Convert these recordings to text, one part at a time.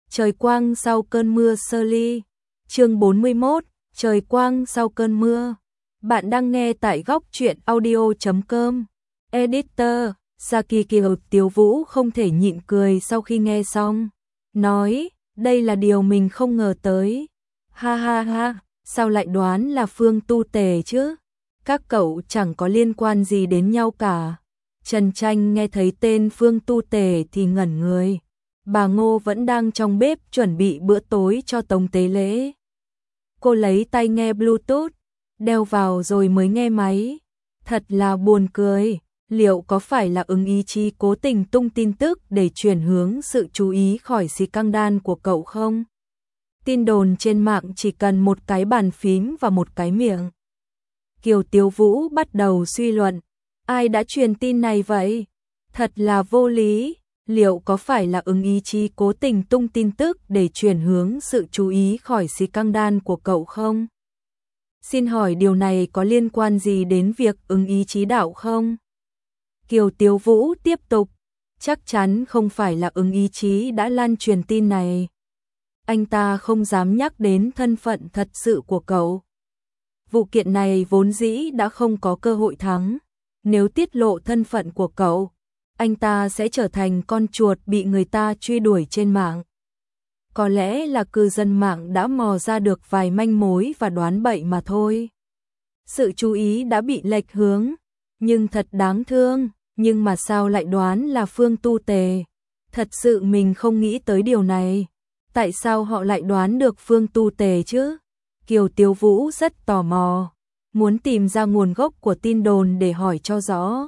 Trời quang sau cơn mưa sơ ly. Chương 41, trời quang sau cơn mưa. Bạn đang nghe tại góc truyện audio.com. Editor, Saki Kiều. Tiếu Vũ không thể nhịn cười sau khi nghe xong. Nói, đây là điều mình không ngờ tới. Ha ha ha, sao lại đoán là Phương Tu Tề chứ? Các cậu chẳng có liên quan gì đến nhau cả. Trần Tranh nghe thấy tên Phương Tu Tề thì ngẩn người. Bà Ngô vẫn đang trong bếp chuẩn bị bữa tối cho Tống Tế Lễ. Cô lấy tai nghe Bluetooth, đeo vào rồi mới nghe máy. Thật là buồn cười, liệu có phải là ứng ý chí cố tình tung tin tức để chuyển hướng sự chú ý khỏi xì căng đan của cậu không? Tin đồn trên mạng chỉ cần một cái bàn phím và một cái miệng. Kiều Tiếu Vũ bắt đầu suy luận, ai đã truyền tin này vậy? Thật là vô lý. Liệu có phải là ứng ý chí cố tình tung tin tức để chuyển hướng sự chú ý khỏi xì căng đan của cậu không? Xin hỏi điều này có liên quan gì đến việc ứng ý chí đạo không? Kiều Tiếu Vũ tiếp tục, chắc chắn không phải là ứng ý chí đã lan truyền tin này. Anh ta không dám nhắc đến thân phận thật sự của cậu. Vụ kiện này vốn dĩ đã không có cơ hội thắng. Nếu tiết lộ thân phận của cậu, anh ta sẽ trở thành con chuột bị người ta truy đuổi trên mạng. Có lẽ là cư dân mạng đã mò ra được vài manh mối và đoán bậy mà thôi. Sự chú ý đã bị lệch hướng, nhưng thật đáng thương, nhưng mà sao lại đoán là Phương Tu Tề? Thật sự mình không nghĩ tới điều này. Tại sao họ lại đoán được Phương Tu Tề chứ? Kiều Tiếu Vũ rất tò mò, muốn tìm ra nguồn gốc của tin đồn để hỏi cho rõ.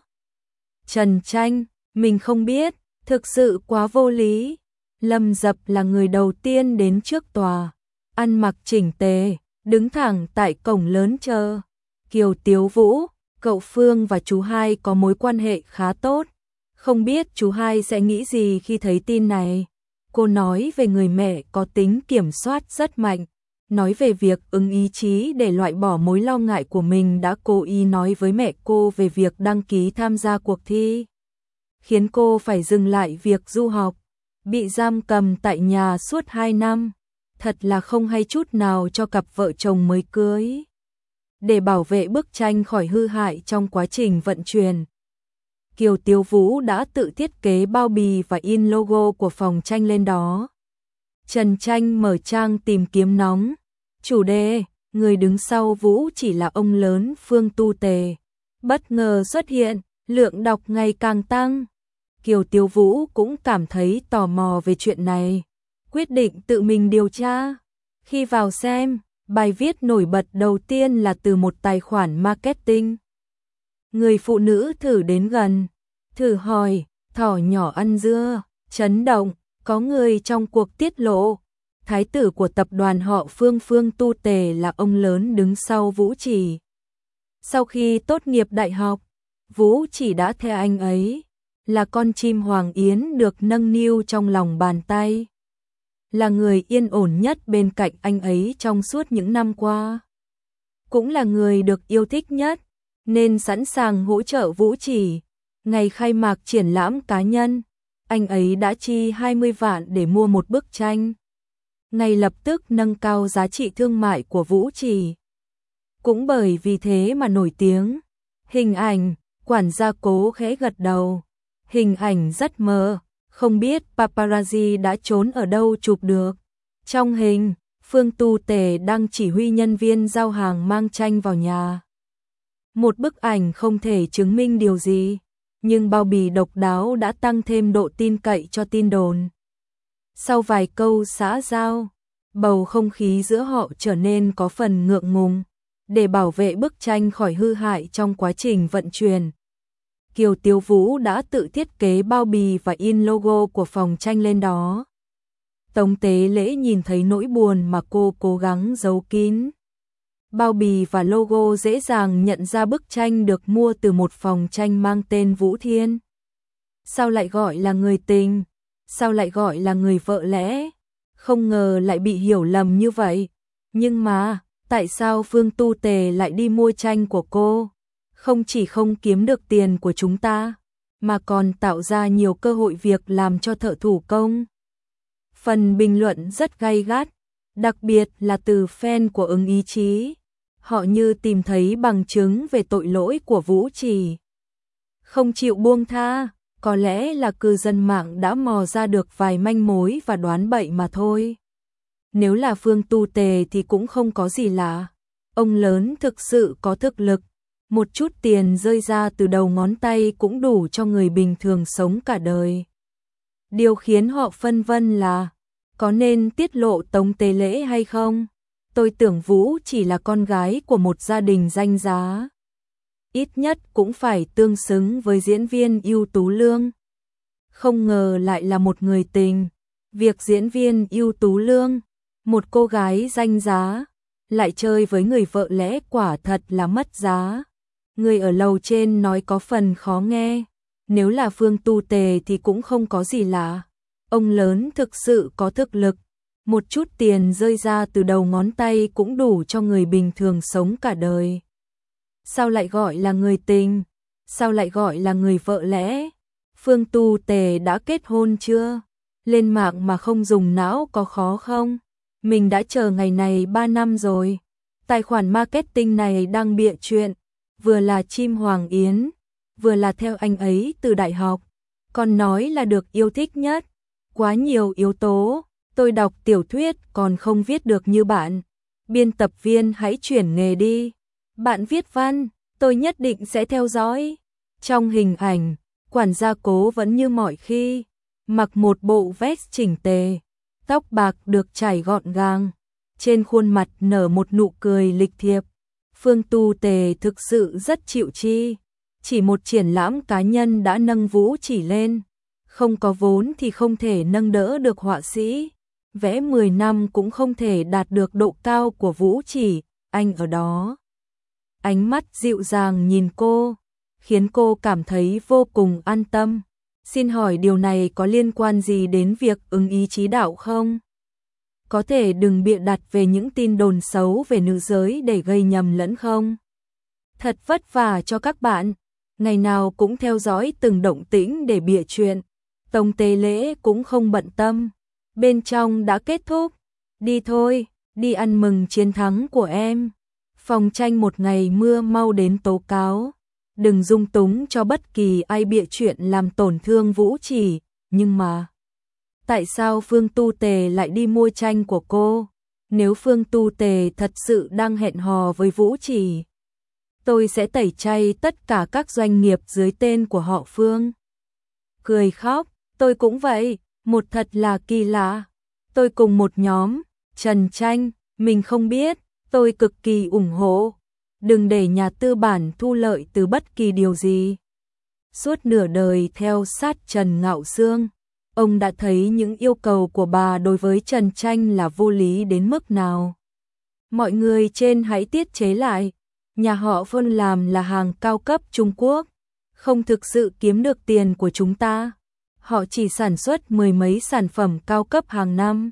Trần Tranh, mình không biết, thực sự quá vô lý. Lâm Dập là người đầu tiên đến trước tòa, ăn mặc chỉnh tề, đứng thẳng tại cổng lớn chờ. Kiều Tiếu Vũ, cậu Phương và chú Hai có mối quan hệ khá tốt. Không biết chú Hai sẽ nghĩ gì khi thấy tin này. Cô nói về người mẹ có tính kiểm soát rất mạnh. Nói về việc ứng ý chí để loại bỏ mối lo ngại của mình đã cố ý nói với mẹ cô về việc đăng ký tham gia cuộc thi. Khiến cô phải dừng lại việc du học, bị giam cầm tại nhà suốt 2 năm. Thật là không hay chút nào cho cặp vợ chồng mới cưới. Để bảo vệ bức tranh khỏi hư hại trong quá trình vận chuyển, Kiều Tiếu Vũ đã tự thiết kế bao bì và in logo của phòng tranh lên đó. Trần Tranh mở trang tìm kiếm nóng. Chủ đề, người đứng sau Vũ chỉ là ông lớn Phương Tu Tề. Bất ngờ xuất hiện, lượng đọc ngày càng tăng. Kiều Tiếu Vũ cũng cảm thấy tò mò về chuyện này, quyết định tự mình điều tra. Khi vào xem, bài viết nổi bật đầu tiên là từ một tài khoản marketing. Người phụ nữ thử đến gần, thử hỏi, thỏ nhỏ ăn dưa, chấn động, có người trong cuộc tiết lộ. Thái tử của tập đoàn họ Phương Phương Tu Tề là ông lớn đứng sau Vũ Chỉ. Sau khi tốt nghiệp đại học, Vũ Chỉ đã theo anh ấy. Là con chim Hoàng Yến được nâng niu trong lòng bàn tay. Là người yên ổn nhất bên cạnh anh ấy trong suốt những năm qua. Cũng là người được yêu thích nhất, nên sẵn sàng hỗ trợ Vũ Chỉ. Ngày khai mạc triển lãm cá nhân, anh ấy đã chi 20 vạn để mua một bức tranh. Ngay lập tức nâng cao giá trị thương mại của Vũ Chỉ. Cũng bởi vì thế mà nổi tiếng. Hình ảnh, quản gia Cố khẽ gật đầu. Hình ảnh rất mờ, không biết paparazzi đã trốn ở đâu chụp được. Trong hình, Phương Tu Tề đang chỉ huy nhân viên giao hàng mang tranh vào nhà. Một bức ảnh không thể chứng minh điều gì, nhưng bao bì độc đáo đã tăng thêm độ tin cậy cho tin đồn. Sau vài câu xã giao, bầu không khí giữa họ trở nên có phần ngượng ngùng. Để bảo vệ bức tranh khỏi hư hại trong quá trình vận chuyển, Kiều Tiếu Vũ đã tự thiết kế bao bì và in logo của phòng tranh lên đó. Tống Tế Lễ nhìn thấy nỗi buồn mà cô cố gắng giấu kín. Bao bì và logo dễ dàng nhận ra bức tranh được mua từ một phòng tranh mang tên Vũ Thiên. Sao lại gọi là người tình? Sao lại gọi là người vợ lẽ? Không ngờ lại bị hiểu lầm như vậy. Nhưng mà, tại sao Phương Tu Tề lại đi mua tranh của cô? Không chỉ không kiếm được tiền của chúng ta, mà còn tạo ra nhiều cơ hội việc làm cho thợ thủ công. Phần bình luận rất gay gắt, đặc biệt là từ fan của Ứng Ý Chí. Họ như tìm thấy bằng chứng về tội lỗi của Vũ Chỉ. Không chịu buông tha, có lẽ là cư dân mạng đã mò ra được vài manh mối và đoán bậy mà thôi. Nếu là Phương Tu Tề thì cũng không có gì lạ. Ông lớn thực sự có thực lực, một chút tiền rơi ra từ đầu ngón tay cũng đủ cho người bình thường sống cả đời. Điều khiến họ phân vân là, có nên tiết lộ tống tế lễ hay không? Tôi tưởng Vũ chỉ là con gái của một gia đình danh giá. Ít nhất cũng phải tương xứng với diễn viên ưu tú Lương. Không ngờ lại là một người tình. Việc diễn viên ưu tú Lương, một cô gái danh giá, lại chơi với người vợ lẽ quả thật là mất giá. Người ở lầu trên nói có phần khó nghe. Nếu là Phương Tu Tề thì cũng không có gì lạ. Ông lớn thực sự có thực lực. Một chút tiền rơi ra từ đầu ngón tay cũng đủ cho người bình thường sống cả đời. Sao lại gọi là người tình? Sao lại gọi là người vợ lẽ? Phương Tu Tề đã kết hôn chưa? Lên mạng mà không dùng não có khó không? Mình đã chờ ngày này 3 năm rồi. Tài khoản marketing này đang bịa chuyện. Vừa là chim Hoàng Yến, vừa là theo anh ấy từ đại học. Còn nói là được yêu thích nhất. Quá nhiều yếu tố. Tôi đọc tiểu thuyết còn không viết được như bạn. Biên tập viên hãy chuyển nghề đi. Bạn viết văn, tôi nhất định sẽ theo dõi. Trong hình ảnh, quản gia Cố vẫn như mọi khi, mặc một bộ vest chỉnh tề, tóc bạc được chải gọn gàng, trên khuôn mặt nở một nụ cười lịch thiệp. Phương Tu Tề thực sự rất chịu chi, chỉ một triển lãm cá nhân đã nâng Vũ Chỉ lên, không có vốn thì không thể nâng đỡ được họa sĩ, vẽ 10 năm cũng không thể đạt được độ cao của Vũ Chỉ, anh ở đó. Ánh mắt dịu dàng nhìn cô, khiến cô cảm thấy vô cùng an tâm. Xin hỏi điều này có liên quan gì đến việc Ứng Ý Chí đạo không? Có thể đừng bịa đặt về những tin đồn xấu về nữ giới để gây nhầm lẫn không? Thật vất vả cho các bạn, ngày nào cũng theo dõi từng động tĩnh để bịa chuyện. Tống tế lễ cũng không bận tâm, bên trong đã kết thúc. Đi thôi, đi ăn mừng chiến thắng của em. Phòng tranh một ngày mưa mau đến tố cáo. Đừng dung túng cho bất kỳ ai bịa chuyện làm tổn thương Vũ Chỉ. Nhưng mà, tại sao Phương Tu Tề lại đi mua tranh của cô? Nếu Phương Tu Tề thật sự đang hẹn hò với Vũ Chỉ, tôi sẽ tẩy chay tất cả các doanh nghiệp dưới tên của họ Phương. Cười khóc, tôi cũng vậy, một thật là kỳ lạ. Tôi cùng một nhóm, Trần Tranh, mình không biết, tôi cực kỳ ủng hộ. Đừng để nhà tư bản thu lợi từ bất kỳ điều gì. Suốt nửa đời theo sát Trần Ngạo Sương, ông đã thấy những yêu cầu của bà đối với Trần Tranh là vô lý đến mức nào. Mọi người trên hãy tiết chế lại. Nhà họ Phương làm là hàng cao cấp Trung Quốc, không thực sự kiếm được tiền của chúng ta. Họ chỉ sản xuất mười mấy sản phẩm cao cấp hàng năm.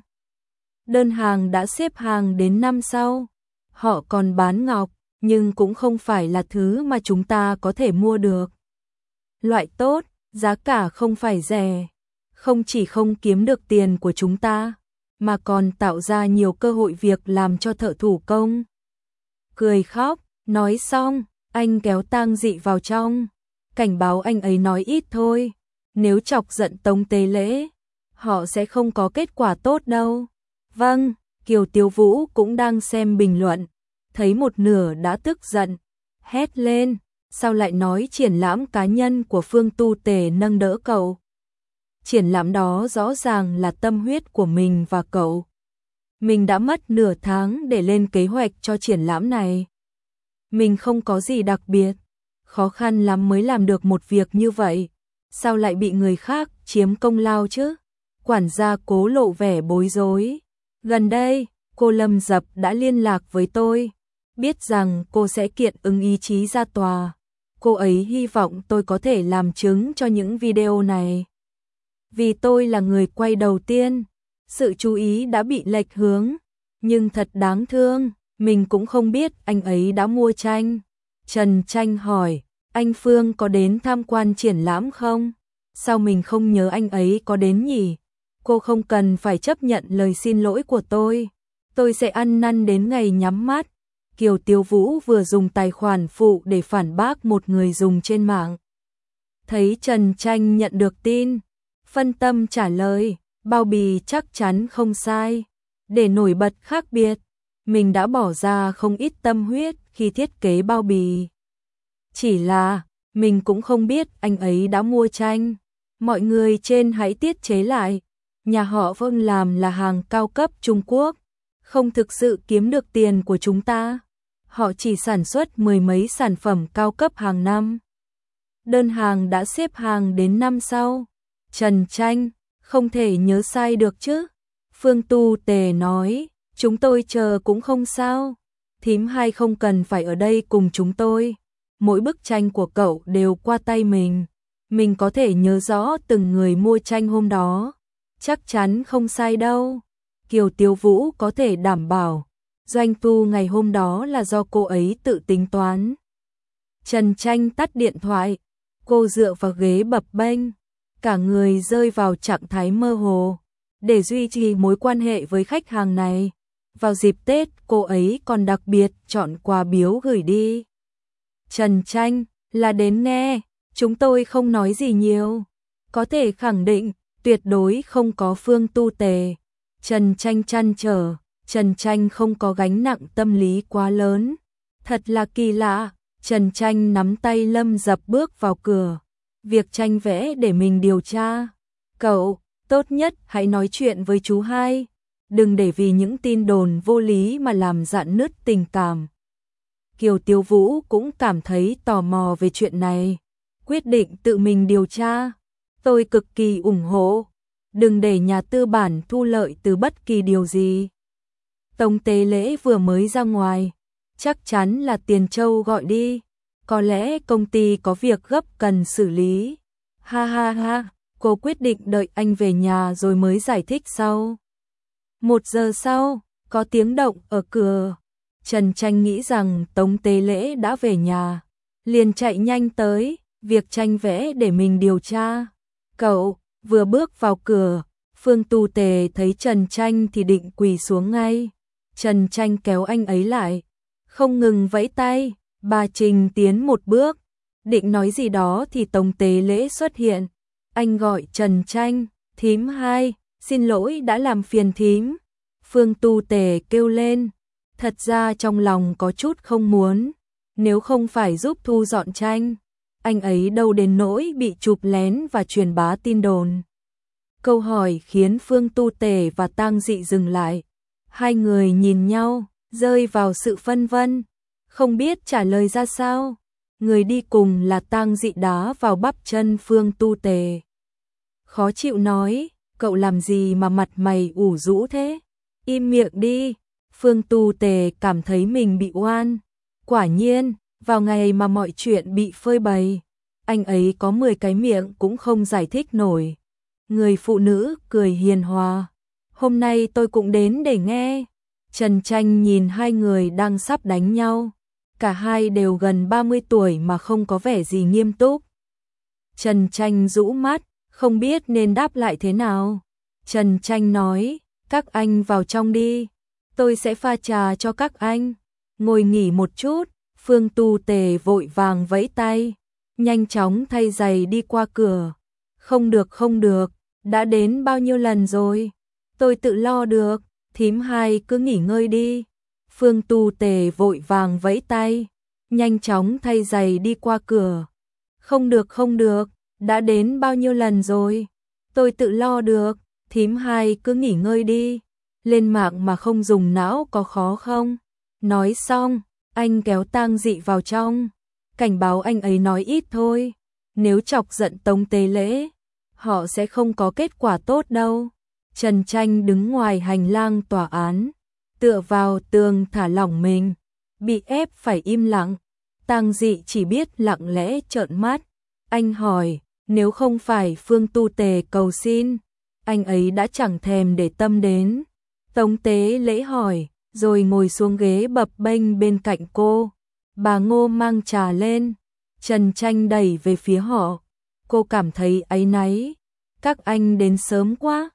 Đơn hàng đã xếp hàng đến năm sau. Họ còn bán ngọc, nhưng cũng không phải là thứ mà chúng ta có thể mua được. Loại tốt, giá cả không phải rẻ. Không chỉ không kiếm được tiền của chúng ta, mà còn tạo ra nhiều cơ hội việc làm cho thợ thủ công. Cười khóc, nói xong, anh kéo Tang Dị vào trong. Cảnh báo anh ấy nói ít thôi. Nếu chọc giận Tống tế lễ, họ sẽ không có kết quả tốt đâu. Vâng, Kiều Tiêu Vũ cũng đang xem bình luận. Thấy một nửa đã tức giận. Hét lên, sao lại nói triển lãm cá nhân của Phương Tu Tề nâng đỡ cậu? Triển lãm đó rõ ràng là tâm huyết của mình và cậu. Mình đã mất nửa tháng để lên kế hoạch cho triển lãm này. Mình không có gì đặc biệt. Khó khăn lắm mới làm được một việc như vậy. Sao lại bị người khác chiếm công lao chứ? Quản gia Cố lộ vẻ bối rối. Gần đây, cô Lâm Dập đã liên lạc với tôi. Biết rằng cô sẽ kiện Ứng Ý Chí ra tòa. Cô ấy hy vọng tôi có thể làm chứng cho những video này. Vì tôi là người quay đầu tiên, sự chú ý đã bị lệch hướng. Nhưng thật đáng thương, mình cũng không biết anh ấy đã mua tranh. Trần Tranh hỏi, anh Phương có đến tham quan triển lãm không? Sao mình không nhớ anh ấy có đến nhỉ? cô không cần phải chấp nhận lời xin lỗi của tôi sẽ ăn năn đến ngày nhắm mắt. Kiều Tiêu Vũ vừa dùng tài khoản phụ để phản bác một người dùng trên mạng. Thấy Trần Tranh nhận được tin, phân tâm trả lời, bao bì chắc chắn không sai. Để nổi bật khác biệt, mình đã bỏ ra không ít tâm huyết khi thiết kế bao bì. Chỉ là, mình cũng không biết anh ấy đã mua tranh. Mọi người trên hãy tiết chế lại. Nhà họ Vương làm là hàng cao cấp Trung Quốc, không thực sự kiếm được tiền của chúng ta. Họ chỉ sản xuất mười mấy sản phẩm cao cấp hàng năm. Đơn hàng đã xếp hàng đến năm sau. Trần Tranh, không thể nhớ sai được chứ. Phương Tu Tề nói, chúng tôi chờ cũng không sao. Thím Hai không cần phải ở đây cùng chúng tôi. Mỗi bức tranh của cậu đều qua tay mình. Mình có thể nhớ rõ từng người mua tranh hôm đó. Chắc chắn không sai đâu. Kiều Tiêu Vũ có thể đảm bảo. Doanh thu ngày hôm đó là do cô ấy tự tính toán. Trần Tranh tắt điện thoại. Cô dựa vào ghế bập bênh. Cả người rơi vào trạng thái mơ hồ. Để duy trì mối quan hệ với khách hàng này, vào dịp Tết cô ấy còn đặc biệt chọn quà biếu gửi đi. Trần Tranh, là đến nghe, chúng tôi không nói gì nhiều. Có thể khẳng định, tuyệt đối không có Phương Tu Tề. Trần Tranh trăn trở, Trần Tranh không có gánh nặng tâm lý quá lớn. Thật là kỳ lạ, Trần Tranh nắm tay Lâm Dập bước vào cửa. Việc tranh vẽ để mình điều tra. Cậu, tốt nhất hãy nói chuyện với chú Hai. Đừng để vì những tin đồn vô lý mà làm rạn nứt tình cảm. Kiều Tiêu Vũ cũng cảm thấy tò mò về chuyện này. Quyết định tự mình điều tra. Tôi cực kỳ ủng hộ. Đừng để nhà tư bản thu lợi từ bất kỳ điều gì. Tống tế lễ vừa mới ra ngoài. Chắc chắn là Tiền Châu gọi đi. Có lẽ công ty có việc gấp cần xử lý. Ha ha ha, cô quyết định đợi anh về nhà rồi mới giải thích sau. 1 giờ sau, có tiếng động ở cửa. Trần Tranh nghĩ rằng Tống Tế Lễ đã về nhà. Liền chạy nhanh tới, việc tranh vẽ để mình điều tra. Cậu, vừa bước vào cửa, Phương Tu Tề thấy Trần Tranh thì định quỳ xuống ngay. Trần Tranh kéo anh ấy lại, không ngừng vẫy tay. Bà Trình tiến một bước, định nói gì đó thì Tống Tế Lễ xuất hiện. Anh gọi Trần Tranh, thím Hai, xin lỗi đã làm phiền thím. Phương Tu Tề kêu lên, thật ra trong lòng có chút không muốn, nếu không phải giúp thu dọn tranh, anh ấy đâu đến nỗi bị chụp lén và truyền bá tin đồn. Câu hỏi khiến Phương Tu Tề và Tang Dị dừng lại. Hai người nhìn nhau, rơi vào sự phân vân. Không biết trả lời ra sao. Người đi cùng là Tang Dị đá vào bắp chân Phương Tu Tề. Khó chịu nói, cậu làm gì mà mặt mày ủ rũ thế? Im miệng đi. Phương Tu Tề cảm thấy mình bị oan. Quả nhiên, vào ngày mà mọi chuyện bị phơi bày, anh ấy có 10 cái miệng cũng không giải thích nổi. Người phụ nữ cười hiền hòa. Hôm nay tôi cũng đến để nghe. Trần Tranh nhìn hai người đang sắp đánh nhau. Cả hai đều gần 30 tuổi mà không có vẻ gì nghiêm túc. Trần Tranh rũ mắt, không biết nên đáp lại thế nào. Trần Tranh nói, các anh vào trong đi. Tôi sẽ pha trà cho các anh. Ngồi nghỉ một chút. Phương Tu Tề vội vàng vẫy tay. Nhanh chóng thay giày đi qua cửa. Không được, đã đến bao nhiêu lần rồi. Tôi tự lo được, thím Hai cứ nghỉ ngơi đi. Phương Tu Tề vội vàng vẫy tay, nhanh chóng thay giày đi qua cửa. Không được, đã đến bao nhiêu lần rồi. Tôi tự lo được, thím Hai cứ nghỉ ngơi đi. Lên mạng mà không dùng não có khó không? Nói xong, anh kéo Tang Dị vào trong, cảnh báo anh ấy nói ít thôi. Nếu chọc giận Tống Tế Lễ, họ sẽ không có kết quả tốt đâu. Trần Tranh đứng ngoài hành lang tòa án, tựa vào tường thả lỏng mình, bị ép phải im lặng. Tang Dị chỉ biết lặng lẽ trợn mắt. Anh hỏi, nếu không phải Phương Tu Tề cầu xin, anh ấy đã chẳng thèm để tâm đến. Tống Tế Lễ hỏi, rồi ngồi xuống ghế bập bênh bên cạnh cô. Bà Ngô mang trà lên, Trần Tranh đẩy về phía họ. Cô cảm thấy áy náy. Các anh đến sớm quá.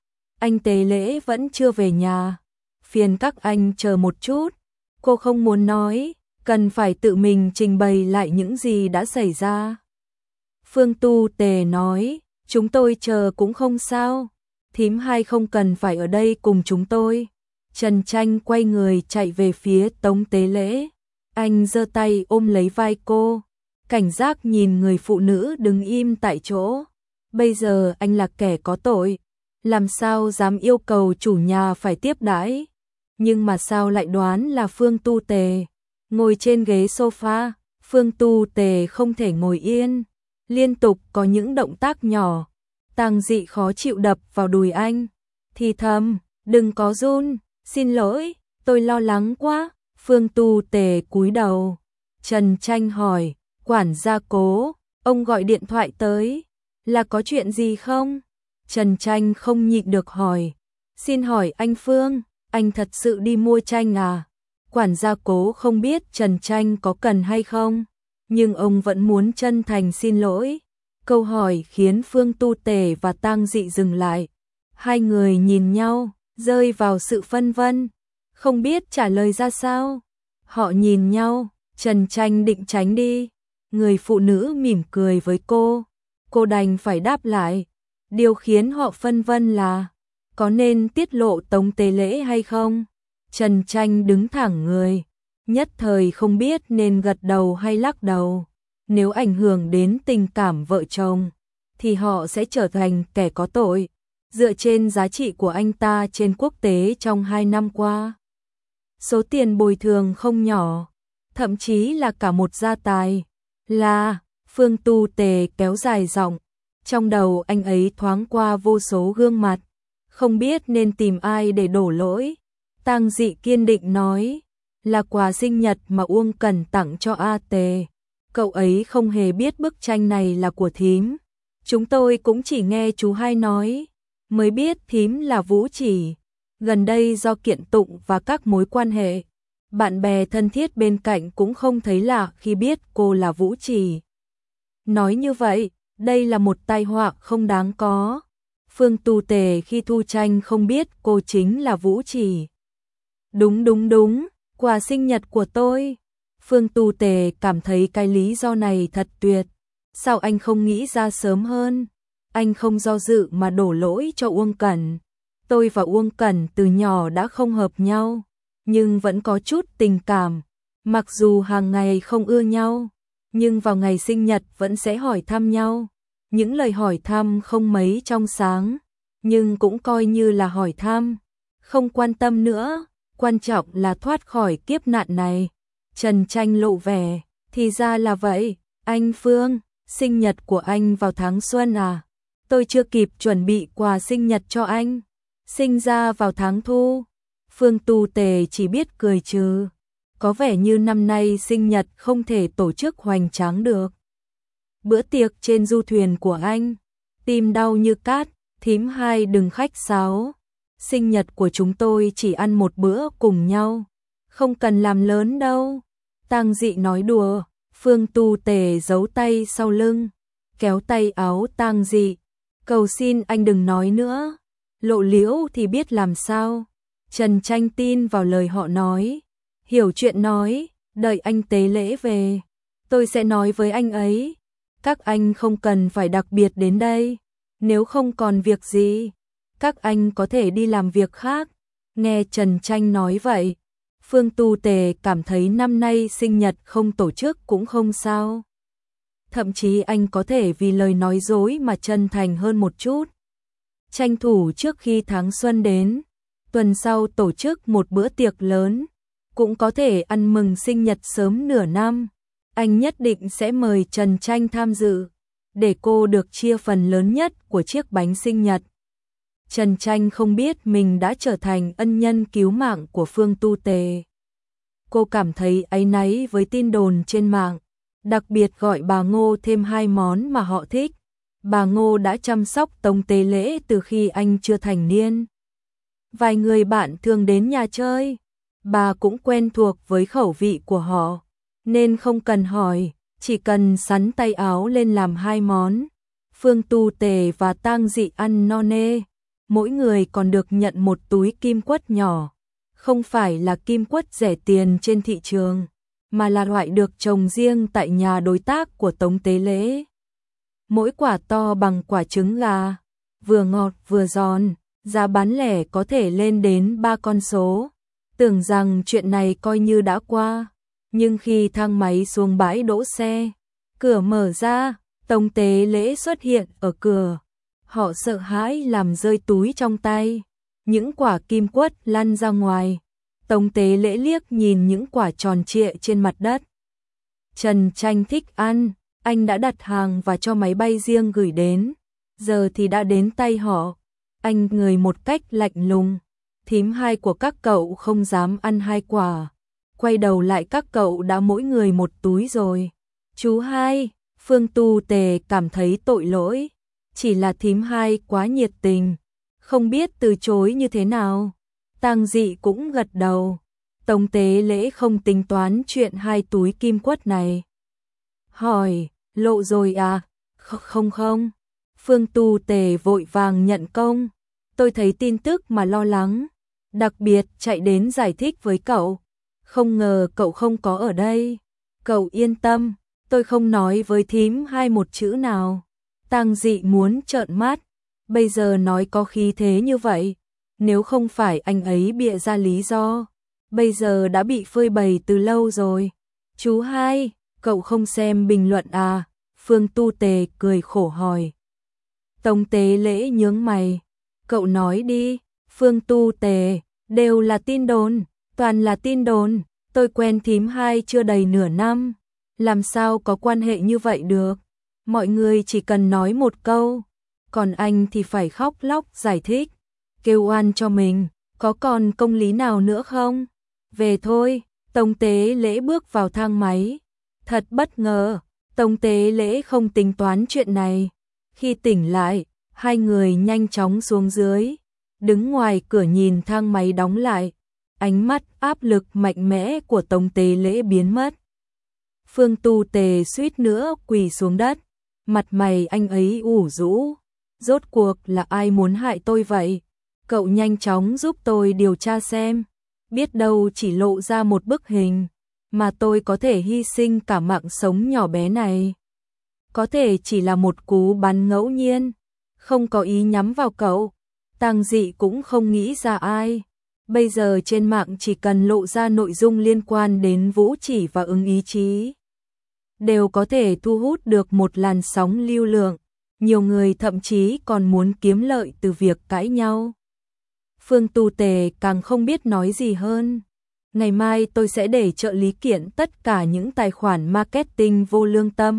anh Tế Lễ vẫn chưa về nhà. Phiền các anh chờ một chút. Cô không muốn nói, cần phải tự mình trình bày lại những gì đã xảy ra. Phương Tu Tề nói, chúng tôi chờ cũng không sao. Thím hai không cần phải ở đây cùng chúng tôi. Trần Tranh quay người chạy về phía Tống Tế Lễ. Anh giơ tay ôm lấy vai cô, cảnh giác nhìn người phụ nữ đứng im tại chỗ. Bây giờ anh là kẻ có tội, làm sao dám yêu cầu chủ nhà phải tiếp đãi. Nhưng mà sao lại đoán là Phương Tu Tề. Ngồi trên ghế sofa, Phương Tu Tề không thể ngồi yên, liên tục có những động tác nhỏ. Tang Dị khó chịu đập vào đùi anh, thì thầm, đừng có run, xin lỗi, tôi lo lắng quá. Phương Tu Tề cúi đầu. Trần Tranh hỏi, quản gia Cố, ông gọi điện thoại tới, là có chuyện gì không? Trần Tranh không nhịn được hỏi, xin hỏi anh Phương, anh thật sự đi mua chanh à? Quản gia Cố không biết Trần Tranh có cần hay không, nhưng ông vẫn muốn chân thành xin lỗi. Câu hỏi khiến Phương Tu Tề và Tang Dị dừng lại. Hai người nhìn nhau, rơi vào sự phân vân, không biết trả lời ra sao. Họ nhìn nhau, Trần Tranh định tránh đi. Người phụ nữ mỉm cười với cô đành phải đáp lại. Điều khiến họ phân vân là, có nên tiết lộ Tống Tế Lễ hay không? Trần Tranh đứng thẳng người, nhất thời không biết nên gật đầu hay lắc đầu. Nếu ảnh hưởng đến tình cảm vợ chồng, thì họ sẽ trở thành kẻ có tội. Dựa trên giá trị của anh ta trên quốc tế trong 2 năm qua, số tiền bồi thường không nhỏ, thậm chí là cả một gia tài. Là, Phương Tu Tề kéo dài giọng, trong đầu anh ấy thoáng qua vô số gương mặt, không biết nên tìm ai để đổ lỗi. Tang Dị kiên định nói, là quà sinh nhật mà Uông Cẩn tặng cho A Tề. Cậu ấy không hề biết bức tranh này là của thím. Chúng tôi cũng chỉ nghe chú hai nói, mới biết thím là Vũ Chỉ. Gần đây do kiện tụng và các mối quan hệ, bạn bè thân thiết bên cạnh cũng không thấy lạ khi biết cô là Vũ Chỉ. Nói như vậy, đây là một tai họa không đáng có. Phương Tu Tề khi thu tranh không biết cô chính là Vũ Chỉ. Đúng, quà sinh nhật của tôi. Phương Tu Tề cảm thấy cái lý do này thật tuyệt. Sao anh không nghĩ ra sớm hơn? Anh không do dự mà đổ lỗi cho Uông Cẩn. Tôi và Uông Cẩn từ nhỏ đã không hợp nhau, nhưng vẫn có chút tình cảm. Mặc dù hàng ngày không ưa nhau, nhưng vào ngày sinh nhật vẫn sẽ hỏi thăm nhau. Những lời hỏi thăm không mấy trong sáng, nhưng cũng coi như là hỏi thăm. Không quan tâm nữa, quan trọng là thoát khỏi kiếp nạn này. Trần Tranh lộ vẻ, thì ra là vậy, anh Phương, sinh nhật của anh vào tháng xuân à? Tôi chưa kịp chuẩn bị quà sinh nhật cho anh. Sinh ra vào tháng thu. Phương Tu Tề chỉ biết cười trừ. Có vẻ như năm nay sinh nhật không thể tổ chức hoành tráng được. Bữa tiệc trên du thuyền của anh, tim đau như cát, thím hai đừng khách sáo. Sinh nhật của chúng tôi chỉ ăn một bữa cùng nhau, không cần làm lớn đâu. Tang Dị nói đùa. Phương Tu Tề giấu tay sau lưng, kéo tay áo Tang Dị, cầu xin anh đừng nói nữa, lộ liễu thì biết làm sao. Trần Tranh tin vào lời họ nói, hiểu chuyện nói, đợi anh Tế Lễ về, tôi sẽ nói với anh ấy. Các anh không cần phải đặc biệt đến đây, nếu không còn việc gì, các anh có thể đi làm việc khác. Nghe Trần Tranh nói vậy, Phương Tu Tề cảm thấy năm nay sinh nhật không tổ chức cũng không sao. Thậm chí anh có thể vì lời nói dối mà chân thành hơn một chút. Tranh thủ trước khi tháng xuân đến, tuần sau tổ chức một bữa tiệc lớn, cũng có thể ăn mừng sinh nhật sớm nửa năm. Anh nhất định sẽ mời Trần Tranh tham dự, để cô được chia phần lớn nhất của chiếc bánh sinh nhật. Trần Tranh không biết mình đã trở thành ân nhân cứu mạng của Phương Tu Tề. Cô cảm thấy áy náy với tin đồn trên mạng, đặc biệt gọi bà Ngô thêm 2 món mà họ thích. Bà Ngô đã chăm sóc Tống Tế Lễ từ khi anh chưa thành niên. Vài người bạn thường đến nhà chơi, bà cũng quen thuộc với khẩu vị của họ, nên không cần hỏi, chỉ cần xắn tay áo lên làm 2 món. Phương Tu Tề và Tang Dị ăn no nê, mỗi người còn được nhận một túi kim quất nhỏ, không phải là kim quất rẻ tiền trên thị trường, mà là loại được trồng riêng tại nhà đối tác của Tống Tế Lễ. Mỗi quả to bằng quả trứng gà, vừa ngọt vừa giòn, giá bán lẻ có thể lên đến 3 con số. Tưởng rằng chuyện này coi như đã qua, nhưng khi thang máy xuống bãi đỗ xe, cửa mở ra, Tống Tế Lễ xuất hiện ở cửa. Họ sợ hãi làm rơi túi trong tay, những quả kim quất lăn ra ngoài. Tống Tế Lễ liếc nhìn những quả tròn trịa trên mặt đất. Trần Tranh thích ăn, anh đã đặt hàng và cho máy bay riêng gửi đến, giờ thì đã đến tay họ. Anh ngửi một cách lạnh lùng, thím hai của các cậu không dám ăn 2 quả. Quay đầu lại các cậu đã mỗi người một túi rồi. Chú hai, Phương Tu Tề cảm thấy tội lỗi, chỉ là thím hai quá nhiệt tình, không biết từ chối như thế nào. Tang Dị cũng gật đầu. Tống Tế Lễ không tính toán chuyện 2 túi kim quất này. Hỏi, lộ rồi à? Không không. Phương Tu Tề vội vàng nhận công. Tôi thấy tin tức mà lo lắng, đặc biệt chạy đến giải thích với cậu. Không ngờ cậu không có ở đây. Cậu yên tâm, tôi không nói với thím hai một chữ nào. Tang Dị muốn trợn mắt, bây giờ nói có khí thế như vậy, nếu không phải anh ấy bịa ra lý do, bây giờ đã bị phơi bày từ lâu rồi. Chú hai, cậu không xem bình luận à? Phương Tu Tề cười khổ hỏi. Tống Tế Lễ nhướng mày. Cậu nói đi. Phương Tu Tề, đều là tin đồn, toàn là tin đồn. Tôi quen thím hai chưa đầy nửa năm, làm sao có quan hệ như vậy được. Mọi người chỉ cần nói một câu, còn anh thì phải khóc lóc giải thích, kêu oan cho mình, có còn công lý nào nữa không? Về thôi. Tống Tế Lễ bước vào thang máy. Thật bất ngờ, Tống Tế Lễ không tính toán chuyện này. Khi tỉnh lại, hai người nhanh chóng xuống dưới, đứng ngoài cửa nhìn thang máy đóng lại. Ánh mắt áp lực mạnh mẽ của Tống Tế Lễ biến mất. Phương Tu Tề suýt nữa quỳ xuống đất, mặt mày anh ấy ủ rũ. Rốt cuộc là ai muốn hại tôi vậy? Cậu nhanh chóng giúp tôi điều tra xem, biết đâu chỉ lộ ra một bức hình, mà tôi có thể hy sinh cả mạng sống nhỏ bé này. Có thể chỉ là một cú bắn ngẫu nhiên, không có ý nhắm vào cậu. Tang Dị cũng không nghĩ ra ai. Bây giờ trên mạng chỉ cần lộ ra nội dung liên quan đến Vũ Chỉ và Ứng Ý Chí, đều có thể thu hút được một làn sóng lưu lượng. Nhiều người thậm chí còn muốn kiếm lợi từ việc cãi nhau. Phương Tu Tề càng không biết nói gì hơn. Ngày mai tôi sẽ để trợ lý kiện tất cả những tài khoản marketing vô lương tâm.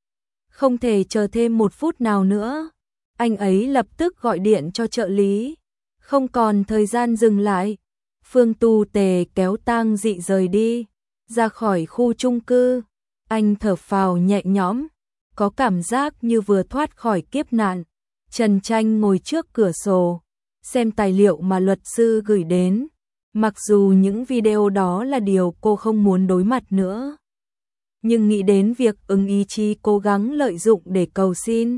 Không thể chờ thêm 1 phút nào nữa. Anh ấy lập tức gọi điện cho trợ lý. Không còn thời gian dừng lại. Phương Tu Tề kéo Tang Dị rời đi, ra khỏi khu chung cư. Anh thở phào nhẹ nhõm, có cảm giác như vừa thoát khỏi kiếp nạn. Trần Tranh ngồi trước cửa sổ, xem tài liệu mà luật sư gửi đến. Mặc dù những video đó là điều cô không muốn đối mặt nữa, nhưng nghĩ đến việc Ứng Ý Chí cố gắng lợi dụng để cầu xin,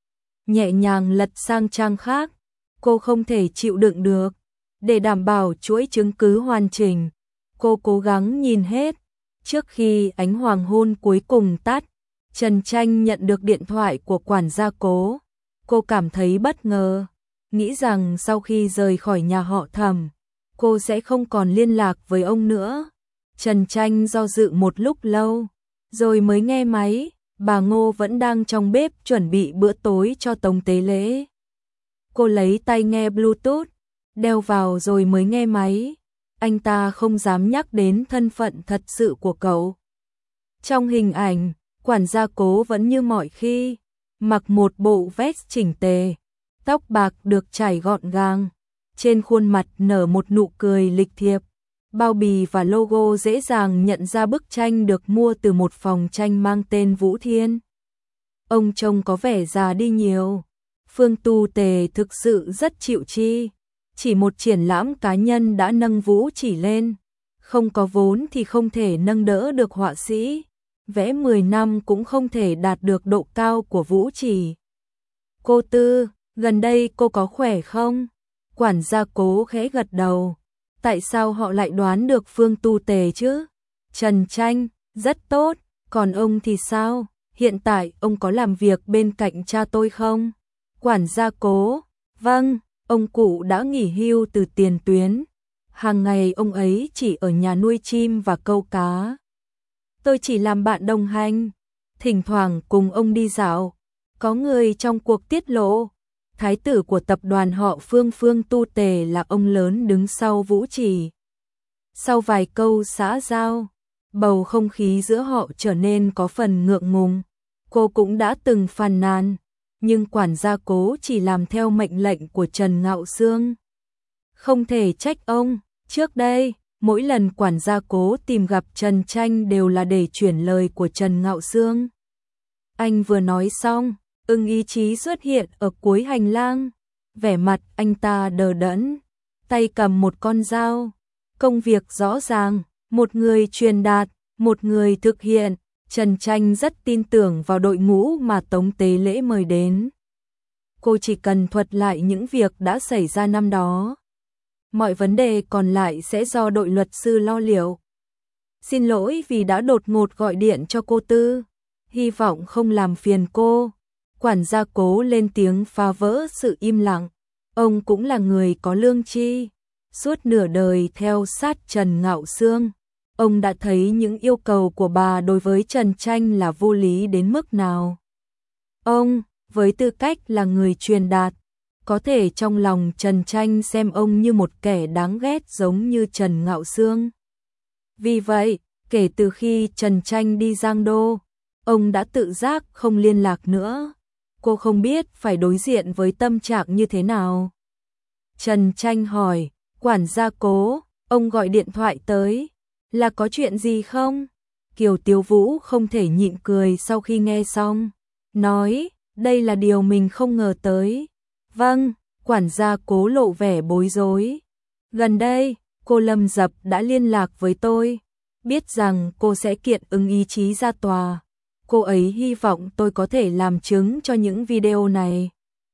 nhẹ nhàng lật sang trang khác, cô không thể chịu đựng được. Để đảm bảo chuỗi chứng cứ hoàn chỉnh, cô cố gắng nhìn hết. Trước khi ánh hoàng hôn cuối cùng tắt, Trần Tranh nhận được điện thoại của quản gia Cố. Cô cảm thấy bất ngờ, nghĩ rằng sau khi rời khỏi nhà họ Thẩm, cô sẽ không còn liên lạc với ông nữa. Trần Tranh do dự một lúc lâu, rồi mới nghe máy. Bà Ngô vẫn đang trong bếp chuẩn bị bữa tối cho Tống Tế Lễ. Cô lấy tai nghe Bluetooth, đeo vào rồi mới nghe máy. Anh ta không dám nhắc đến thân phận thật sự của cậu. Trong hình ảnh, quản gia Cố vẫn như mọi khi, mặc một bộ vest chỉnh tề, tóc bạc được chải gọn gàng, trên khuôn mặt nở một nụ cười lịch thiệp. Bao bì và logo dễ dàng nhận ra bức tranh được mua từ một phòng tranh mang tên Vũ Thiên. Ông trông có vẻ già đi nhiều. Phương Tu Tề thực sự rất chịu chi. Chỉ một triển lãm cá nhân đã nâng Vũ Chỉ lên. Không có vốn thì không thể nâng đỡ được họa sĩ. Vẽ 10 năm cũng không thể đạt được độ cao của Vũ Chỉ. Cô Tư, gần đây cô có khỏe không? Quản gia Cố khẽ gật đầu. Tại sao họ lại đoán được Phương Tu Tề chứ? Trần Tranh, rất tốt, còn ông thì sao? Hiện tại ông có làm việc bên cạnh cha tôi không? Quản gia Cố, vâng, ông cụ đã nghỉ hưu từ tiền tuyến. Hàng ngày ông ấy chỉ ở nhà nuôi chim và câu cá. Tôi chỉ làm bạn đồng hành, thỉnh thoảng cùng ông đi dạo. Có người trong cuộc tiết lộ, thái tử của tập đoàn họ Phương Phương Tu Tề là ông lớn đứng sau Vũ Chỉ. Sau vài câu xã giao, bầu không khí giữa họ trở nên có phần ngượng ngùng. Cô cũng đã từng phàn nàn, nhưng quản gia Cố chỉ làm theo mệnh lệnh của Trần Ngạo Xương. Không thể trách ông, trước đây, mỗi lần quản gia Cố tìm gặp Trần Tranh đều là để chuyển lời của Trần Ngạo Xương. Anh vừa nói xong, Ưng Ý Chí xuất hiện ở cuối hành lang, vẻ mặt anh ta đờ đẫn, tay cầm một con dao. Công việc rõ ràng, một người truyền đạt, một người thực hiện. Trần Tranh rất tin tưởng vào đội ngũ mà Tống Tế Lễ mời đến. Cô chỉ cần thuật lại những việc đã xảy ra năm đó. Mọi vấn đề còn lại sẽ do đội luật sư lo liệu. Xin lỗi vì đã đột ngột gọi điện cho cô Tư. Hy vọng không làm phiền cô. Quản gia Cố lên tiếng phá vỡ sự im lặng. Ông cũng là người có lương tri. Suốt nửa đời theo sát Trần Ngạo Xương, ông đã thấy những yêu cầu của bà đối với Trần Tranh là vô lý đến mức nào. Ông, với tư cách là người truyền đạt, có thể trong lòng Trần Tranh xem ông như một kẻ đáng ghét giống như Trần Ngạo Xương. Vì vậy, kể từ khi Trần Tranh đi Giang Đô, ông đã tự giác không liên lạc nữa. Cô không biết phải đối diện với tâm trạng như thế nào. Trần Tranh hỏi, quản gia Cố, ông gọi điện thoại tới, là có chuyện gì không? Kiều Tiêu Vũ không thể nhịn cười sau khi nghe xong, nói, đây là điều mình không ngờ tới. Vâng, quản gia Cố lộ vẻ bối rối. Gần đây, cô Lâm Dập đã liên lạc với tôi, biết rằng cô sẽ kiện Ưng Ý Chí ra tòa. Cô ấy hy vọng tôi có thể làm chứng cho những video này.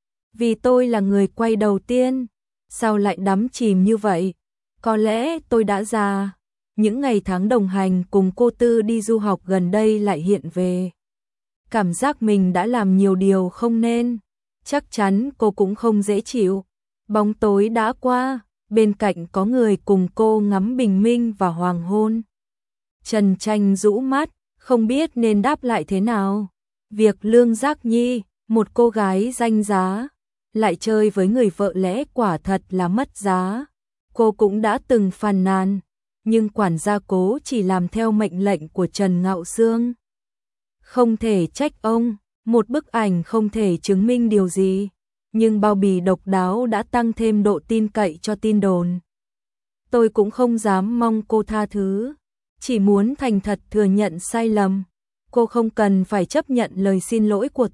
Vì tôi là người quay đầu tiên, sao lại đắm chìm như vậy? Có lẽ tôi đã già. Những ngày tháng đồng hành cùng cô Tư đi du học gần đây lại hiện về. Cảm giác mình đã làm nhiều điều không nên. Chắc chắn cô cũng không dễ chịu. Bóng tối đã qua, bên cạnh có người cùng cô ngắm bình minh và hoàng hôn. Trần Tranh rũ mắt, không biết nên đáp lại thế nào. Việc Lương Giác Nhi, một cô gái danh giá, lại chơi với người vợ lẽ quả thật là mất giá. Cô cũng đã từng phàn nàn, nhưng quản gia Cố chỉ làm theo mệnh lệnh của Trần Ngạo Xương. Không thể trách ông, một bức ảnh không thể chứng minh điều gì, nhưng bao bì độc đáo đã tăng thêm độ tin cậy cho tin đồn. Tôi cũng không dám mong cô tha thứ, chỉ muốn thành thật thừa nhận sai lầm. Cô không cần phải chấp nhận lời xin lỗi của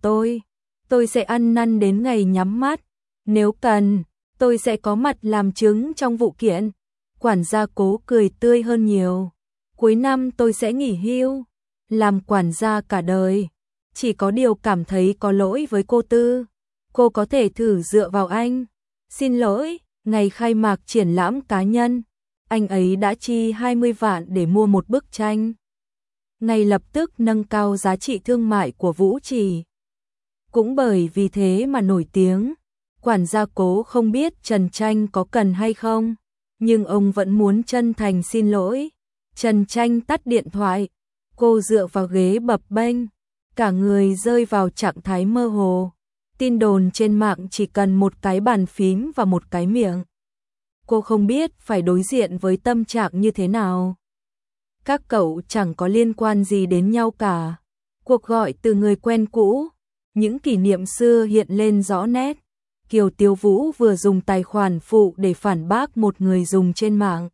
tôi sẽ ăn năn đến ngày nhắm mắt. Nếu cần, tôi sẽ có mặt làm chứng trong vụ kiện. Quản gia Cố cười tươi hơn nhiều. Cuối năm tôi sẽ nghỉ hưu, làm quản gia cả đời. Chỉ có điều cảm thấy có lỗi với cô Tư. Cô có thể thử dựa vào anh. Xin lỗi, ngày khai mạc triển lãm cá nhân, anh ấy đã chi 20 vạn để mua một bức tranh. Ngay lập tức nâng cao giá trị thương mại của Vũ Chỉ. Cũng bởi vì thế mà nổi tiếng. Quản gia Cố không biết Trần Tranh có cần hay không, nhưng ông vẫn muốn chân thành xin lỗi. Trần Tranh tắt điện thoại, cô dựa vào ghế bập bênh, cả người rơi vào trạng thái mơ hồ. Tin đồn trên mạng chỉ cần một cái bàn phím và một cái miệng. Cô không biết phải đối diện với tâm trạng như thế nào. Các cậu chẳng có liên quan gì đến nhau cả. Cuộc gọi từ người quen cũ, những kỷ niệm xưa hiện lên rõ nét. Kiều Tiêu Vũ vừa dùng tài khoản phụ để phản bác một người dùng trên mạng.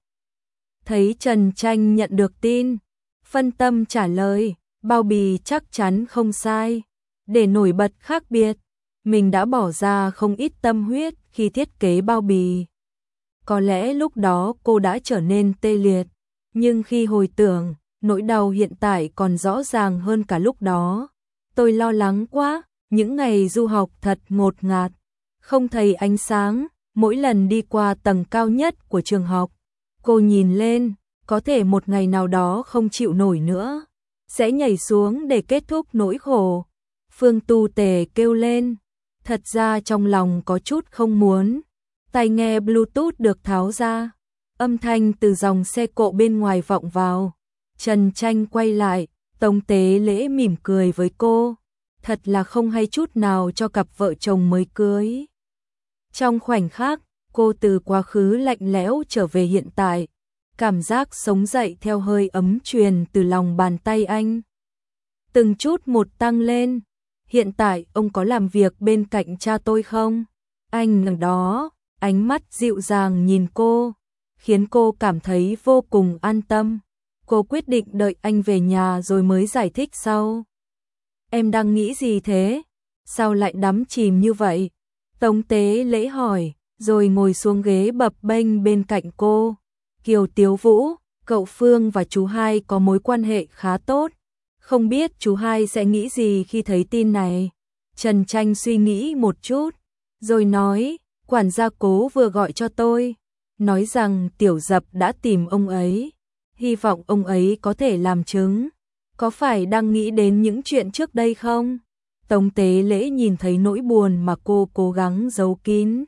Thấy Trần Tranh nhận được tin, phân tâm trả lời, bao bì chắc chắn không sai. Để nổi bật khác biệt, mình đã bỏ ra không ít tâm huyết khi thiết kế bao bì. Có lẽ lúc đó cô đã trở nên tê liệt, nhưng khi hồi tưởng, nỗi đau hiện tại còn rõ ràng hơn cả lúc đó. Tôi lo lắng quá, những ngày du học thật ngột ngạt, không thấy ánh sáng, Mỗi lần đi qua tầng cao nhất của trường học, cô nhìn lên, có thể một ngày nào đó không chịu nổi nữa, sẽ nhảy xuống để kết thúc nỗi khổ. Phương Tu Tề kêu lên, thật ra trong lòng có chút không muốn. Tai nghe Bluetooth được tháo ra, âm thanh từ dòng xe cộ bên ngoài vọng vào. Trần Tranh quay lại, Tống Tế Lễ mỉm cười với cô, thật là không hay chút nào cho cặp vợ chồng mới cưới. Trong khoảnh khắc, cô từ quá khứ lạnh lẽo trở về hiện tại, cảm giác sống dậy theo hơi ấm truyền từ lòng bàn tay anh. Từng chút một tăng lên, hiện tại ông có làm việc bên cạnh cha tôi không? Anh ngẩng đó, ánh mắt dịu dàng nhìn cô, khiến cô cảm thấy vô cùng an tâm. Cô quyết định đợi anh về nhà rồi mới giải thích sau. Em đang nghĩ gì thế? Sao lại đắm chìm như vậy? Tống Tế Lễ hỏi, rồi ngồi xuống ghế bập bênh bên cạnh cô. Kiều Tiếu Vũ, cậu Phương và chú Hai có mối quan hệ khá tốt. Không biết chú Hai sẽ nghĩ gì khi thấy tin này. Trần Tranh suy nghĩ một chút, rồi nói, quản gia Cố vừa gọi cho tôi, nói rằng Tiểu Dập đã tìm ông ấy. Hy vọng ông ấy có thể làm chứng. Có phải đang nghĩ đến những chuyện trước đây không? Tống Tế Lễ nhìn thấy nỗi buồn mà cô cố gắng giấu kín.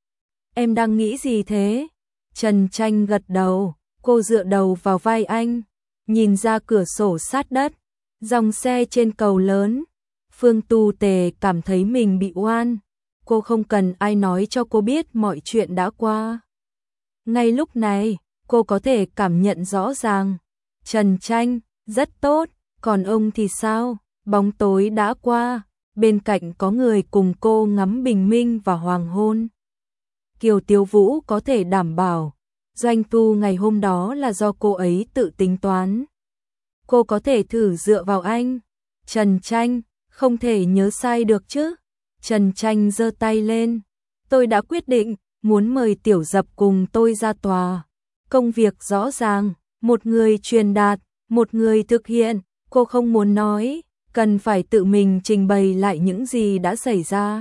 Em đang nghĩ gì thế? Trần Tranh gật đầu, cô dựa đầu vào vai anh, nhìn ra cửa sổ sát đất, dòng xe trên cầu lớn. Phương Tu Tề cảm thấy mình bị oan, cô không cần ai nói cho cô biết mọi chuyện đã qua. Ngay lúc này, cô có thể cảm nhận rõ ràng. Trần Tranh, rất tốt, còn ông thì sao? Bóng tối đã qua, bên cạnh có người cùng cô ngắm bình minh và hoàng hôn. Kiều Tiếu Vũ có thể đảm bảo, doanh thu ngày hôm đó là do cô ấy tự tính toán. Cô có thể thử dựa vào anh. Trần Tranh, không thể nhớ sai được chứ? Trần Tranh giơ tay lên. Tôi đã quyết định, muốn mời Tiểu Dập cùng tôi ra tòa. Công việc rõ ràng, một người truyền đạt, một người thực hiện. Cô không muốn nói, cần phải tự mình trình bày lại những gì đã xảy ra.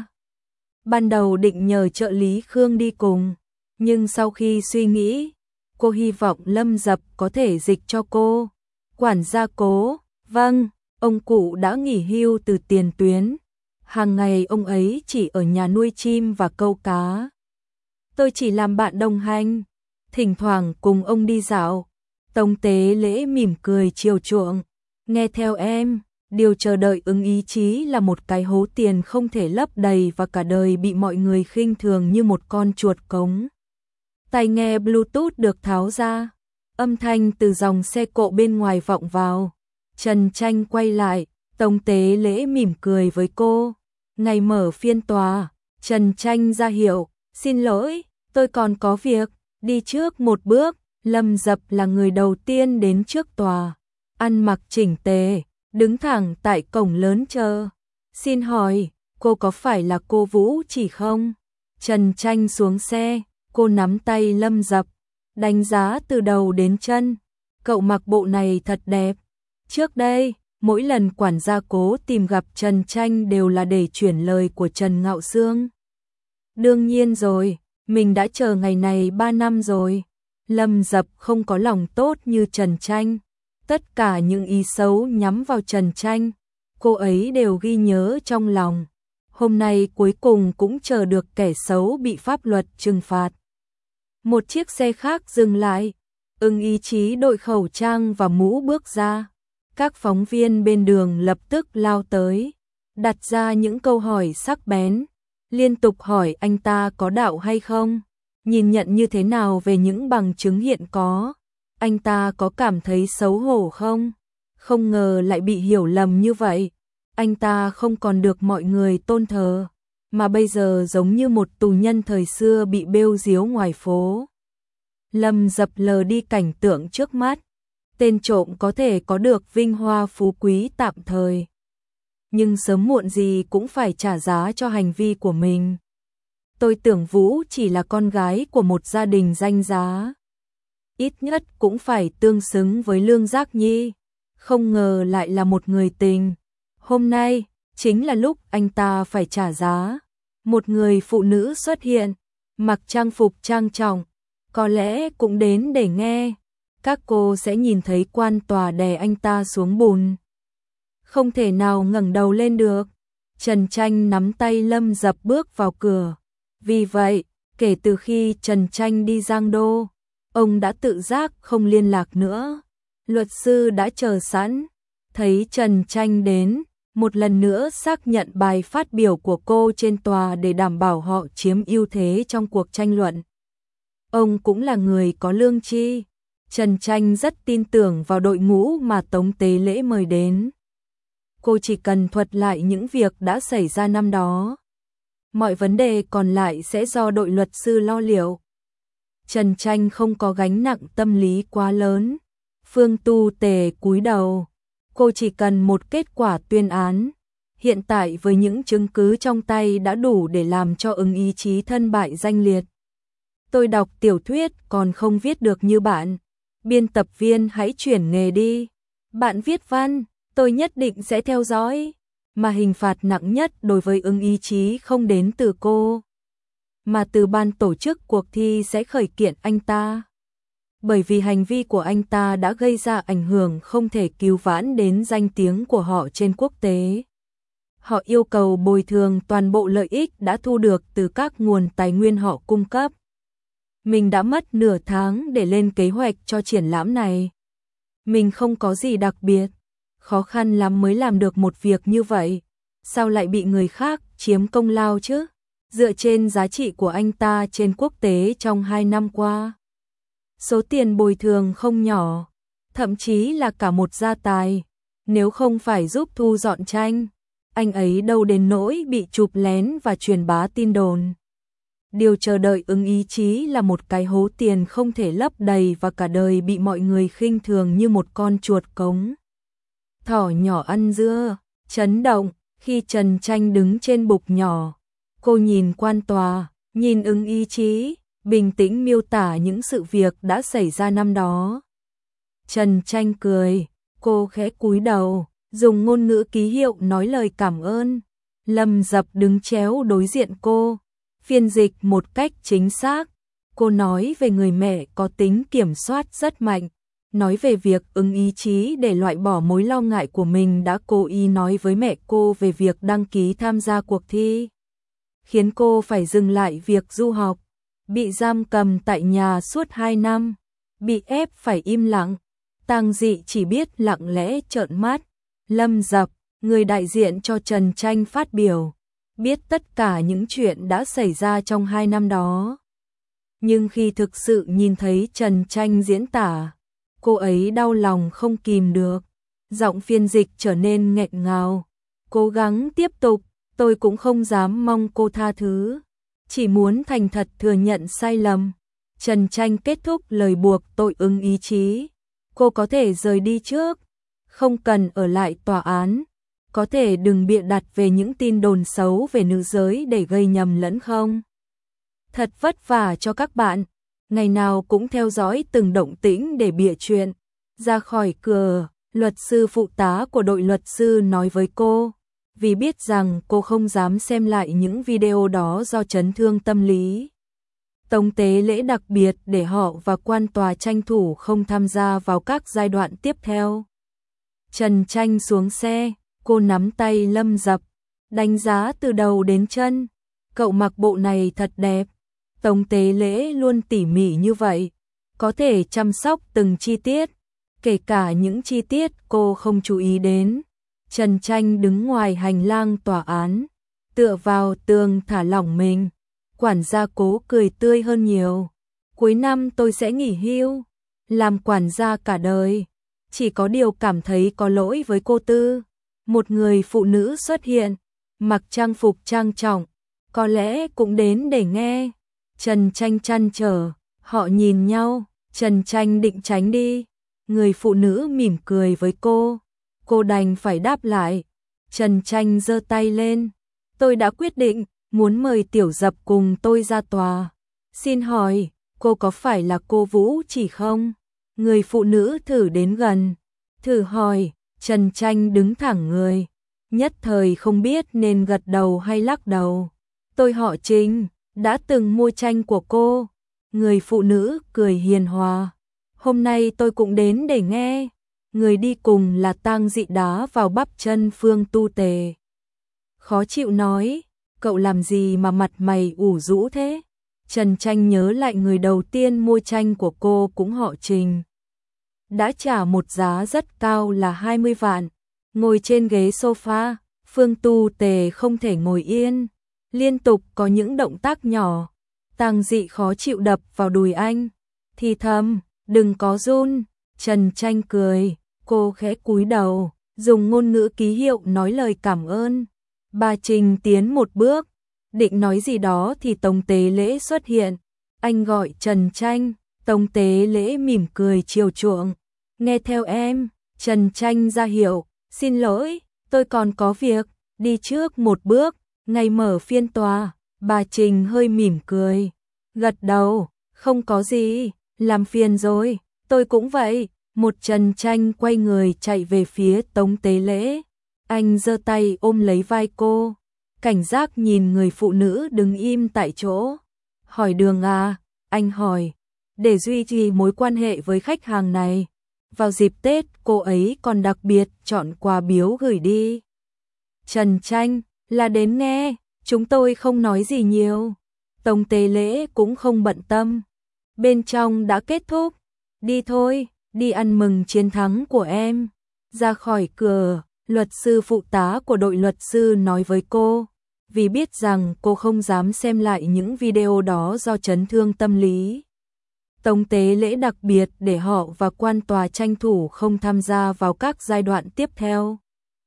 Ban đầu định nhờ trợ lý Khương đi cùng, nhưng sau khi suy nghĩ, cô hy vọng Lâm Dập có thể dịch cho cô. Quản gia Cố, vâng, ông cụ đã nghỉ hưu từ tiền tuyến. Hàng ngày ông ấy chỉ ở nhà nuôi chim và câu cá. Tôi chỉ làm bạn đồng hành, thỉnh thoảng cùng ông đi dạo. Tống Tế Lễ mỉm cười chiều chuộng. Nghe theo em, điều chờ đợi ứng ý chí là một cái hố tiền không thể lấp đầy và cả đời bị mọi người khinh thường như một con chuột cống. Tai nghe Bluetooth được tháo ra, âm thanh từ dòng xe cộ bên ngoài vọng vào. Trần Tranh quay lại, Tống Tế Lễ mỉm cười với cô. Ngày mở phiên tòa, Trần Tranh ra hiệu, xin lỗi, tôi còn có việc, đi trước một bước. Lâm Dập là người đầu tiên đến trước tòa, ăn mặc chỉnh tề, đứng thẳng tại cổng lớn chờ. Xin hỏi, cô có phải là cô Vũ Chỉ không? Trần Tranh xuống xe, cô nắm tay Lâm Dập, đánh giá từ đầu đến chân. Cậu mặc bộ này thật đẹp. Trước đây, mỗi lần quản gia Cố tìm gặp Trần Tranh đều là để chuyển lời của Trần Ngạo Sương. Đương nhiên rồi, mình đã chờ ngày này 3 năm rồi. Lâm Dập không có lòng tốt như Trần Tranh. Tất cả những ý xấu nhắm vào Trần Tranh, cô ấy đều ghi nhớ trong lòng. Hôm nay cuối cùng cũng chờ được kẻ xấu bị pháp luật trừng phạt. Một chiếc xe khác dừng lại, Ưng Ý Chí đội khẩu trang và mũ bước ra. Các phóng viên bên đường lập tức lao tới, đặt ra những câu hỏi sắc bén, liên tục hỏi anh ta có đạo hay không, nhìn nhận như thế nào về những bằng chứng hiện có. Anh ta có cảm thấy xấu hổ không? Không ngờ lại bị hiểu lầm như vậy. Anh ta không còn được mọi người tôn thờ, mà bây giờ giống như một tù nhân thời xưa bị bêu diếu ngoài phố. Lâm Dập lờ đi cảnh tượng trước mắt. Tên trộm có thể có được vinh hoa phú quý tạm thời, nhưng sớm muộn gì cũng phải trả giá cho hành vi của mình. Tôi tưởng Vũ chỉ là con gái của một gia đình danh giá, ít nhất cũng phải tương xứng với Lương Giác Nhi, không ngờ lại là một người tình. Hôm nay chính là lúc anh ta phải trả giá. Một người phụ nữ xuất hiện, mặc trang phục trang trọng, có lẽ cũng đến để nghe. Các cô sẽ nhìn thấy quan tòa đè anh ta xuống bùn. Không thể nào ngẩng đầu lên được. Trần Tranh nắm tay Lâm Dập bước vào cửa. Vì vậy, kể từ khi Trần Tranh đi Giang Đô, ông đã tự giác không liên lạc nữa. Luật sư đã chờ sẵn, thấy Trần Tranh đến, một lần nữa xác nhận bài phát biểu của cô trên tòa để đảm bảo họ chiếm ưu thế trong cuộc tranh luận. Ông cũng là người có lương tri. Trần Tranh rất tin tưởng vào đội ngũ mà Tống Tế Lễ mời đến. Cô chỉ cần thuật lại những việc đã xảy ra năm đó. Mọi vấn đề còn lại sẽ do đội luật sư lo liệu. Trần Tranh không có gánh nặng tâm lý quá lớn. Phương Tu Tề cúi đầu. Cô chỉ cần một kết quả tuyên án. Hiện tại với những chứng cứ trong tay đã đủ để làm cho Ứng Ý Chí thân bại danh liệt. Tôi đọc tiểu thuyết còn không viết được như bạn. Biên tập viên hãy chuyển nghề đi. Bạn viết văn, tôi nhất định sẽ theo dõi. Mà hình phạt nặng nhất đối với Ứng Ý Chí không đến từ cô, mà từ ban tổ chức cuộc thi sẽ khởi kiện anh ta. Bởi vì hành vi của anh ta đã gây ra ảnh hưởng không thể cứu vãn đến danh tiếng của họ trên quốc tế. Họ yêu cầu bồi thường toàn bộ lợi ích đã thu được từ các nguồn tài nguyên họ cung cấp. Mình đã mất nửa tháng để lên kế hoạch cho triển lãm này. Mình không có gì đặc biệt, khó khăn lắm mới làm được một việc như vậy. Sao lại bị người khác chiếm công lao chứ? Dựa trên giá trị của anh ta trên quốc tế trong 2 năm qua, số tiền bồi thường không nhỏ, thậm chí là cả một gia tài. Nếu không phải giúp thu dọn tranh, anh ấy đâu đến nỗi bị chụp lén và truyền bá tin đồn. Điều chờ đợi Ứng Ý Chí là một cái hố tiền không thể lấp đầy và cả đời bị mọi người khinh thường như một con chuột cống. Thỏ nhỏ ăn dưa, chấn động, khi Trần Tranh đứng trên bục nhỏ, cô nhìn quan tòa, nhìn Ứng Ý Chí, bình tĩnh miêu tả những sự việc đã xảy ra năm đó. Trần Tranh cười, cô khẽ cúi đầu, dùng ngôn ngữ ký hiệu nói lời cảm ơn. Lâm Dập đứng chéo đối diện cô, phiên dịch một cách chính xác. Cô nói về người mẹ có tính kiểm soát rất mạnh, nói về việc Ứng Ý Chí để loại bỏ mối lo ngại của mình đã cố ý nói với mẹ cô về việc đăng ký tham gia cuộc thi, khiến cô phải dừng lại việc du học, bị giam cầm tại nhà suốt 2 năm, bị ép phải im lặng. Tang Dị chỉ biết lặng lẽ trợn mắt. Lâm Dập, người đại diện cho Trần Tranh phát biểu, biết tất cả những chuyện đã xảy ra trong 2 năm đó. Nhưng khi thực sự nhìn thấy Trần Tranh diễn tả, cô ấy đau lòng không kìm được. Giọng phiên dịch trở nên nghẹn ngào. Cố gắng tiếp tục, tôi cũng không dám mong cô tha thứ, chỉ muốn thành thật thừa nhận sai lầm. Trần Tranh kết thúc lời buộc tội Ứng Ý Chí. Cô có thể rời đi trước, không cần ở lại tòa án. Có thể đừng bịa đặt về những tin đồn xấu về nữ giới để gây nhầm lẫn không? Thật vất vả cho các bạn, ngày nào cũng theo dõi từng động tĩnh để bịa chuyện. Ra khỏi cửa, luật sư phụ tá của đội luật sư nói với cô, vì biết rằng cô không dám xem lại những video đó do chấn thương tâm lý. Tống Tế Lễ đặc biệt để họ và quan tòa tranh thủ không tham gia vào các giai đoạn tiếp theo. Trần Tranh xuống xe, cô nắm tay Lâm Dập, đánh giá từ đầu đến chân. Cậu mặc bộ này thật đẹp. Tống Tế Lễ luôn tỉ mỉ như vậy, có thể chăm sóc từng chi tiết, kể cả những chi tiết cô không chú ý đến. Trần Tranh đứng ngoài hành lang tòa án, tựa vào tường thả lỏng mình. Quản gia Cố cười tươi hơn nhiều. Cuối năm tôi sẽ nghỉ hưu, làm quản gia cả đời. Chỉ có điều cảm thấy có lỗi với cô Tư. Một người phụ nữ xuất hiện, mặc trang phục trang trọng, có lẽ cũng đến để nghe. Trần Tranh trăn trở, họ nhìn nhau, Trần Tranh định tránh đi. Người phụ nữ mỉm cười với cô đành phải đáp lại. Trần Tranh giơ tay lên, tôi đã quyết định, muốn mời Tiểu Dập cùng tôi ra tòa. Xin hỏi, cô có phải là cô Vũ Chỉ không? Người phụ nữ thử đến gần, thử hỏi. Trần Tranh đứng thẳng người, nhất thời không biết nên gật đầu hay lắc đầu. Tôi họ Trình, đã từng mua tranh của cô. Người phụ nữ cười hiền hòa. Hôm nay tôi cũng đến để nghe. Người đi cùng là Tang Dị đá vào bắp chân Phương Tu Tề. Khó chịu nói, cậu làm gì mà mặt mày ủ rũ thế? Trần Tranh nhớ lại người đầu tiên mua tranh của cô cũng họ Trình. Đã trả một giá rất cao là 20 vạn. Ngồi trên ghế sofa, Phương Tu Tề không thể ngồi yên. Liên tục có những động tác nhỏ. Tang Dị khó chịu đập vào đùi anh. Thì thầm, đừng có run. Trần Tranh cười, cô khẽ cúi đầu, dùng ngôn ngữ ký hiệu nói lời cảm ơn. Bà Trình tiến một bước, định nói gì đó thì Tống Tế Lễ xuất hiện. Anh gọi Trần Tranh, Tống Tế Lễ mỉm cười chiều chuộng. Nghe theo em. Trần Tranh ra hiệu, xin lỗi, tôi còn có việc, đi trước một bước. Ngày mở phiên tòa, bà Trình hơi mỉm cười, gật đầu, không có gì, làm phiền rồi, tôi cũng vậy. Một Trần Tranh quay người chạy về phía Tống Tế Lễ. Anh giơ tay ôm lấy vai cô, cảnh giác nhìn người phụ nữ đứng im tại chỗ. Hỏi đường à? Anh hỏi, để duy trì mối quan hệ với khách hàng này. Vào dịp Tết cô ấy còn đặc biệt chọn quà biếu gửi đi. Trần Tranh, là đến nghe, chúng tôi không nói gì nhiều. Tống Tế Lễ cũng không bận tâm. Bên trong đã kết thúc, đi thôi, đi ăn mừng chiến thắng của em. Ra khỏi cửa, luật sư phụ tá của đội luật sư nói với cô, vì biết rằng cô không dám xem lại những video đó do chấn thương tâm lý. Tống Tế Lễ đặc biệt để họ và quan tòa tranh thủ không tham gia vào các giai đoạn tiếp theo.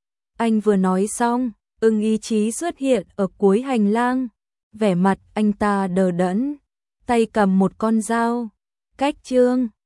Anh vừa nói xong, Ưng Ý Chí xuất hiện ở cuối hành lang. Vẻ mặt anh ta đờ đẫn, tay cầm một con dao. Cách chương